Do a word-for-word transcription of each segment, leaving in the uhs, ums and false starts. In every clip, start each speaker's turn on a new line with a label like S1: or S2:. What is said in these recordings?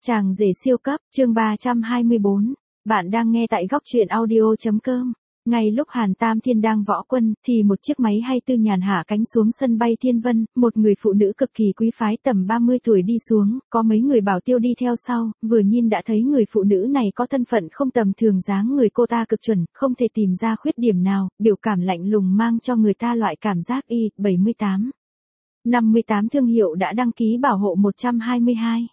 S1: Chàng rể siêu cấp, chương ba trăm hai mươi bốn. Bạn đang nghe tại góc truyện audio.com. Ngay lúc Hàn Tam Thiên đang võ quân, thì một chiếc máy hai mươi tư nhàn hạ cánh xuống sân bay Thiên Vân, một người phụ nữ cực kỳ quý phái tầm ba mươi tuổi đi xuống, có mấy người bảo tiêu đi theo sau, vừa nhìn đã thấy người phụ nữ này có thân phận không tầm thường, dáng người cô ta cực chuẩn, không thể tìm ra khuyết điểm nào, biểu cảm lạnh lùng mang cho người ta loại cảm giác y bảy mươi tám. năm mươi tám thương hiệu đã đăng ký bảo hộ một trăm hai mươi hai.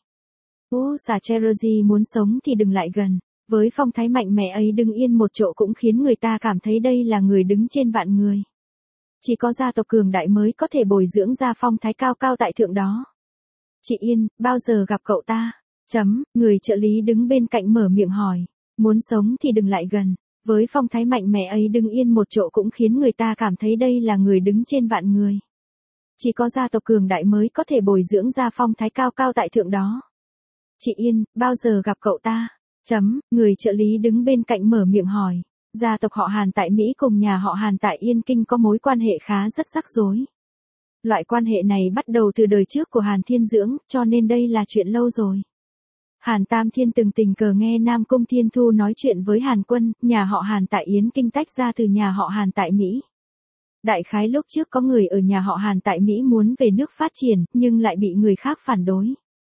S1: Ô, xà Cherokee muốn sống thì đừng lại gần. Với phong thái mạnh mẽ ấy đứng yên một chỗ cũng khiến người ta cảm thấy đây là người đứng trên vạn người. Chỉ có gia tộc cường đại mới có thể bồi dưỡng ra phong thái cao cao tại thượng đó. Chị Yên, bao giờ gặp cậu ta? Chấm, người trợ lý đứng bên cạnh mở miệng hỏi. Muốn sống thì đừng lại gần. Với phong thái mạnh mẽ ấy đứng yên một chỗ cũng khiến người ta cảm thấy đây là người đứng trên vạn người. Chỉ có gia tộc cường đại mới có thể bồi dưỡng ra phong thái cao cao tại thượng đó. Chị Yên, bao giờ gặp cậu ta? Chấm, người trợ lý đứng bên cạnh mở miệng hỏi. Gia tộc họ Hàn tại Mỹ cùng nhà họ Hàn tại Yên Kinh có mối quan hệ khá rất rắc rối. Loại quan hệ này bắt đầu từ đời trước của Hàn Thiên Dưỡng, cho nên đây là chuyện lâu rồi. Hàn Tam Thiên từng tình cờ nghe Nam Cung Thiên Thu nói chuyện với Hàn Quân, nhà họ Hàn tại Yến Kinh tách ra từ nhà họ Hàn tại Mỹ. Đại khái lúc trước có người ở nhà họ Hàn tại Mỹ muốn về nước phát triển, nhưng lại bị người khác phản đối.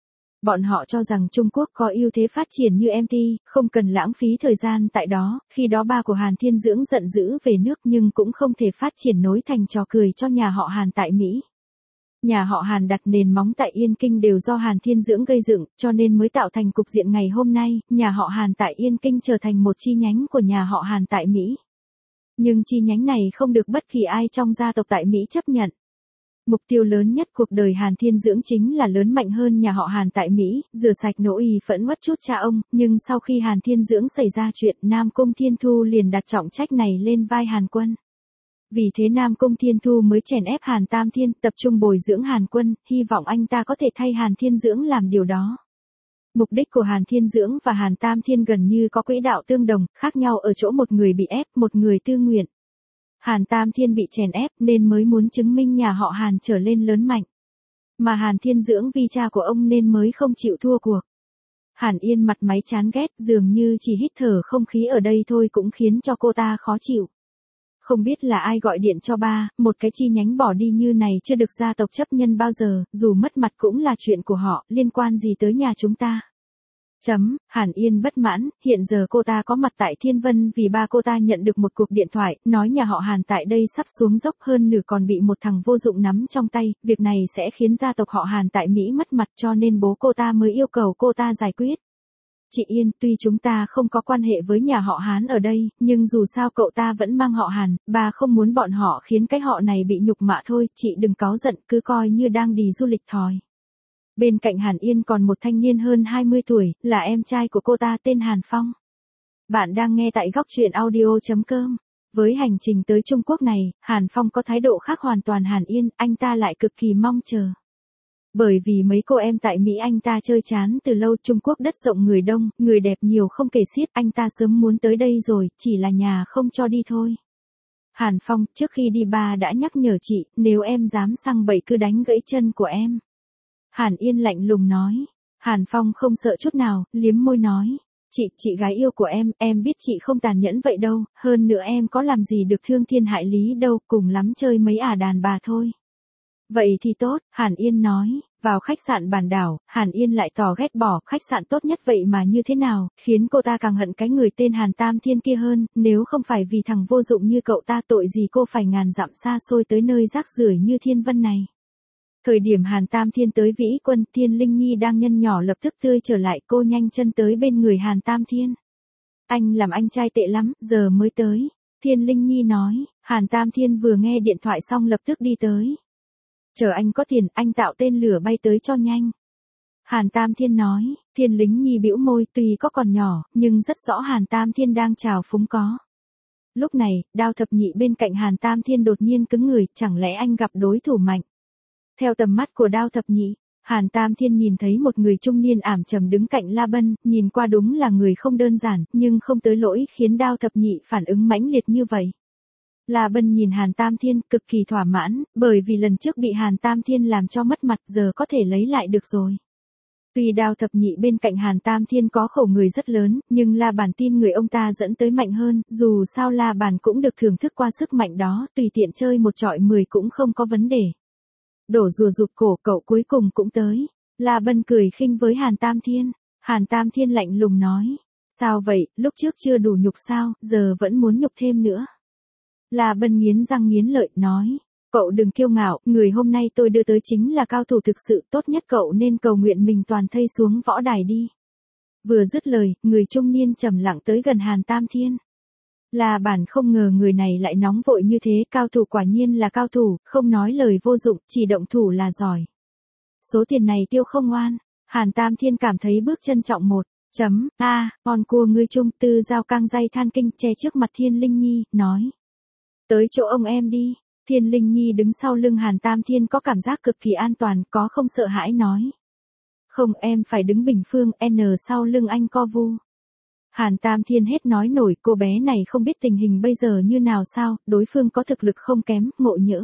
S1: Bọn họ cho rằng Trung Quốc có ưu thế phát triển như em tê, không cần lãng phí thời gian tại đó, khi đó ba của Hàn Thiên Dưỡng giận dữ về nước nhưng cũng không thể phát triển nối thành trò cười cho nhà họ Hàn tại Mỹ. Nhà họ Hàn đặt nền móng tại Yên Kinh đều do Hàn Thiên Dưỡng gây dựng, cho nên mới tạo thành cục diện ngày hôm nay, nhà họ Hàn tại Yên Kinh trở thành một chi nhánh của nhà họ Hàn tại Mỹ. Nhưng chi nhánh này không được bất kỳ ai trong gia tộc tại Mỹ chấp nhận. Mục tiêu lớn nhất cuộc đời Hàn Thiên Dưỡng chính là lớn mạnh hơn nhà họ Hàn tại Mỹ, rửa sạch nỗi uy phẫn uất chút cha ông, nhưng sau khi Hàn Thiên Dưỡng xảy ra chuyện, Nam Cung Thiên Thu liền đặt trọng trách này lên vai Hàn Quân. Vì thế Nam Cung Thiên Thu mới chèn ép Hàn Tam Thiên, tập trung bồi dưỡng Hàn Quân, hy vọng anh ta có thể thay Hàn Thiên Dưỡng làm điều đó. Mục đích của Hàn Thiên Dưỡng và Hàn Tam Thiên gần như có quỹ đạo tương đồng, khác nhau ở chỗ một người bị ép, một người tư nguyện. Hàn Tam Thiên bị chèn ép nên mới muốn chứng minh nhà họ Hàn trở lên lớn mạnh. Mà Hàn Thiên Dưỡng vì cha của ông nên mới không chịu thua cuộc. Hàn Yên mặt máy chán ghét, dường như chỉ hít thở không khí ở đây thôi cũng khiến cho cô ta khó chịu. Không biết là ai gọi điện cho ba, một cái chi nhánh bỏ đi như này chưa được gia tộc chấp nhận bao giờ, dù mất mặt cũng là chuyện của họ, liên quan gì tới nhà chúng ta. Chấm, Hàn Yên bất mãn, hiện giờ cô ta có mặt tại Thiên Vân vì ba cô ta nhận được một cuộc điện thoại, nói nhà họ Hàn tại đây sắp xuống dốc hơn nửa còn bị một thằng vô dụng nắm trong tay, việc này sẽ khiến gia tộc họ Hàn tại Mỹ mất mặt cho nên bố cô ta mới yêu cầu cô ta giải quyết. Chị Yên, tuy chúng ta không có quan hệ với nhà họ Hán ở đây, nhưng dù sao cậu ta vẫn mang họ Hàn, bà không muốn bọn họ khiến cái họ này bị nhục mạ thôi, chị đừng cáu giận, cứ coi như đang đi du lịch thòi. Bên cạnh Hàn Yên còn một thanh niên hơn hai mươi tuổi, là em trai của cô ta tên Hàn Phong. Bạn đang nghe tại góc truyện audio.com. Với hành trình tới Trung Quốc này, Hàn Phong có thái độ khác hoàn toàn Hàn Yên, anh ta lại cực kỳ mong chờ. Bởi vì mấy cô em tại Mỹ anh ta chơi chán từ lâu, Trung Quốc đất rộng người đông, người đẹp nhiều không kể xiết, anh ta sớm muốn tới đây rồi, chỉ là nhà không cho đi thôi. Hàn Phong, trước khi đi ba đã nhắc nhở chị, nếu em dám sang bậy cứ đánh gãy chân của em. Hàn Yên lạnh lùng nói. Hàn Phong không sợ chút nào, liếm môi nói. Chị, chị gái yêu của em, em biết chị không tàn nhẫn vậy đâu, hơn nữa em có làm gì được thương thiên hại lý đâu, cùng lắm chơi mấy ả đàn bà thôi. Vậy thì tốt, Hàn Yên nói. Vào khách sạn Bản Đảo, Hàn Yên lại tỏ ghét bỏ, khách sạn tốt nhất vậy mà như thế nào, khiến cô ta càng hận cái người tên Hàn Tam Thiên kia hơn, nếu không phải vì thằng vô dụng như cậu ta tội gì cô phải ngàn dặm xa xôi tới nơi rác rưởi như Thiên Vân này. Thời điểm Hàn Tam Thiên tới Vĩ Quân, Thiên Linh Nhi đang nhân nhỏ lập tức tươi trở lại, cô nhanh chân tới bên người Hàn Tam Thiên. Anh làm anh trai tệ lắm, giờ mới tới. Thiên Linh Nhi nói, Hàn Tam Thiên vừa nghe điện thoại xong lập tức đi tới. Chờ anh có tiền, anh tạo tên lửa bay tới cho nhanh. Hàn Tam Thiên nói, Thiên Linh Nhi bĩu môi, tuy có còn nhỏ, nhưng rất rõ Hàn Tam Thiên đang trào phúng có. Lúc này, Đao Thập Nhị bên cạnh Hàn Tam Thiên đột nhiên cứng người, chẳng lẽ anh gặp đối thủ mạnh. Theo tầm mắt của Đao Thập Nhị, Hàn Tam Thiên nhìn thấy một người trung niên ảm trầm đứng cạnh La Bân, nhìn qua đúng là người không đơn giản, nhưng không tới lỗi khiến Đao Thập Nhị phản ứng mãnh liệt như vậy. La Bân nhìn Hàn Tam Thiên cực kỳ thỏa mãn, bởi vì lần trước bị Hàn Tam Thiên làm cho mất mặt giờ có thể lấy lại được rồi. Tuy Đao Thập Nhị bên cạnh Hàn Tam Thiên có khẩu người rất lớn, nhưng La Bàn tin người ông ta dẫn tới mạnh hơn, dù sao La Bàn cũng được thưởng thức qua sức mạnh đó, tùy tiện chơi một trọi mười cũng không có vấn đề. Đổ rùa rụt cổ, cậu cuối cùng cũng tới. La Bân cười khinh với Hàn Tam Thiên. Hàn Tam Thiên lạnh lùng nói. Sao vậy, lúc trước chưa đủ nhục sao, giờ vẫn muốn nhục thêm nữa. La Bân nghiến răng nghiến lợi, nói. Cậu đừng kiêu ngạo, người hôm nay tôi đưa tới chính là cao thủ thực sự, tốt nhất cậu nên cầu nguyện mình toàn thây xuống võ đài đi. Vừa dứt lời, người trung niên trầm lặng tới gần Hàn Tam Thiên. La Bản không ngờ người này lại nóng vội như thế, cao thủ quả nhiên là cao thủ, không nói lời vô dụng, chỉ động thủ là giỏi. Số tiền này tiêu không oan. Hàn Tam Thiên cảm thấy bước chân trọng một. Chấm, a, con cua ngươi trung tư giao cang dây than kinh che trước mặt Thiên Linh Nhi, nói. Tới chỗ ông em đi. Thiên Linh Nhi đứng sau lưng Hàn Tam Thiên có cảm giác cực kỳ an toàn, có không sợ hãi nói. Không, em phải đứng bình phương, N sau lưng anh co vu. Hàn Tam Thiên hết nói nổi, cô bé này không biết tình hình bây giờ như nào sao, đối phương có thực lực không kém, ngộ nhỡ.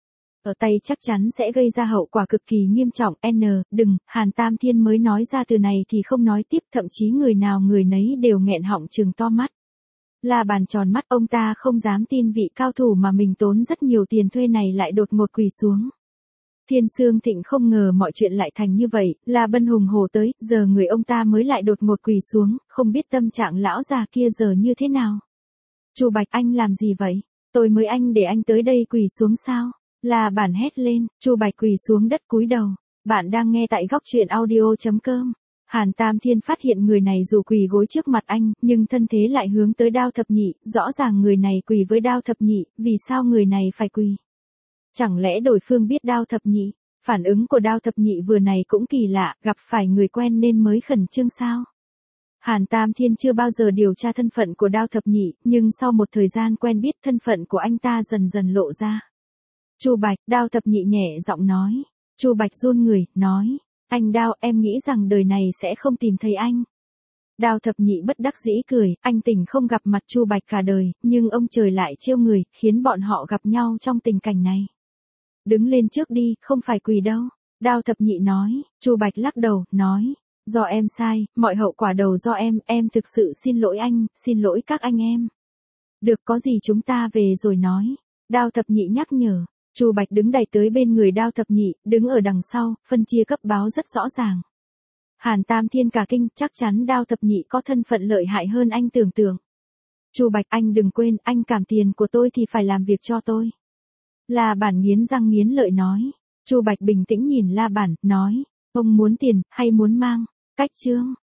S1: Ở tay chắc chắn sẽ gây ra hậu quả cực kỳ nghiêm trọng, N, đừng, Hàn Tam Thiên mới nói ra từ này thì không nói tiếp, thậm chí người nào người nấy đều nghẹn họng trừng to mắt. La Bàn tròn mắt, ông ta không dám tin vị cao thủ mà mình tốn rất nhiều tiền thuê này lại đột ngột quỳ xuống. Thiên Sương Thịnh không ngờ mọi chuyện lại thành như vậy, La Bân hùng hổ tới, giờ người ông ta mới lại đột ngột quỳ xuống, không biết tâm trạng lão già kia giờ như thế nào. Chu Bạch, anh làm gì vậy? Tôi mới anh để anh tới đây quỳ xuống sao? La Bản hét lên, Chu Bạch quỳ xuống đất cúi đầu. Bạn đang nghe tại góc truyện audio chấm com. Hàn Tam Thiên phát hiện người này dù quỳ gối trước mặt anh, nhưng thân thế lại hướng tới Đao Thập Nhị, rõ ràng người này quỳ với Đao Thập Nhị, vì sao người này phải quỳ? Chẳng lẽ đối phương biết Đao Thập Nhị? Phản ứng của Đao Thập Nhị vừa này cũng kỳ lạ, gặp phải người quen nên mới khẩn trương sao? Hàn Tam Thiên chưa bao giờ điều tra thân phận của Đao Thập Nhị, nhưng sau một thời gian quen biết thân phận của anh ta dần dần lộ ra. Chu Bạch, Đao Thập Nhị nhẹ giọng nói. Chu Bạch run người, nói. Anh Đao, em nghĩ rằng đời này sẽ không tìm thấy anh. Đao Thập Nhị bất đắc dĩ cười, anh tình không gặp mặt Chu Bạch cả đời, nhưng ông trời lại trêu người, khiến bọn họ gặp nhau trong tình cảnh này. Đứng lên trước đi, không phải quỳ đâu. Đao Thập Nhị nói. Chu Bạch lắc đầu, nói. Do em sai, mọi hậu quả đầu do em, em thực sự xin lỗi anh, xin lỗi các anh em. Được, có gì chúng ta về rồi nói. Đao Thập Nhị nhắc nhở. Chu Bạch đứng đẩy tới bên người Đao Thập Nhị, đứng ở đằng sau, phân chia cấp báo rất rõ ràng. Hàn Tam Thiên cả kinh, chắc chắn Đao Thập Nhị có thân phận lợi hại hơn anh tưởng tượng. Chu Bạch, anh đừng quên, anh cảm tiền của tôi thì phải làm việc cho tôi. La Bản nghiến răng nghiến lợi nói. Chu Bạch bình tĩnh nhìn La Bản, nói, ông muốn tiền, hay muốn mang? Cách chương.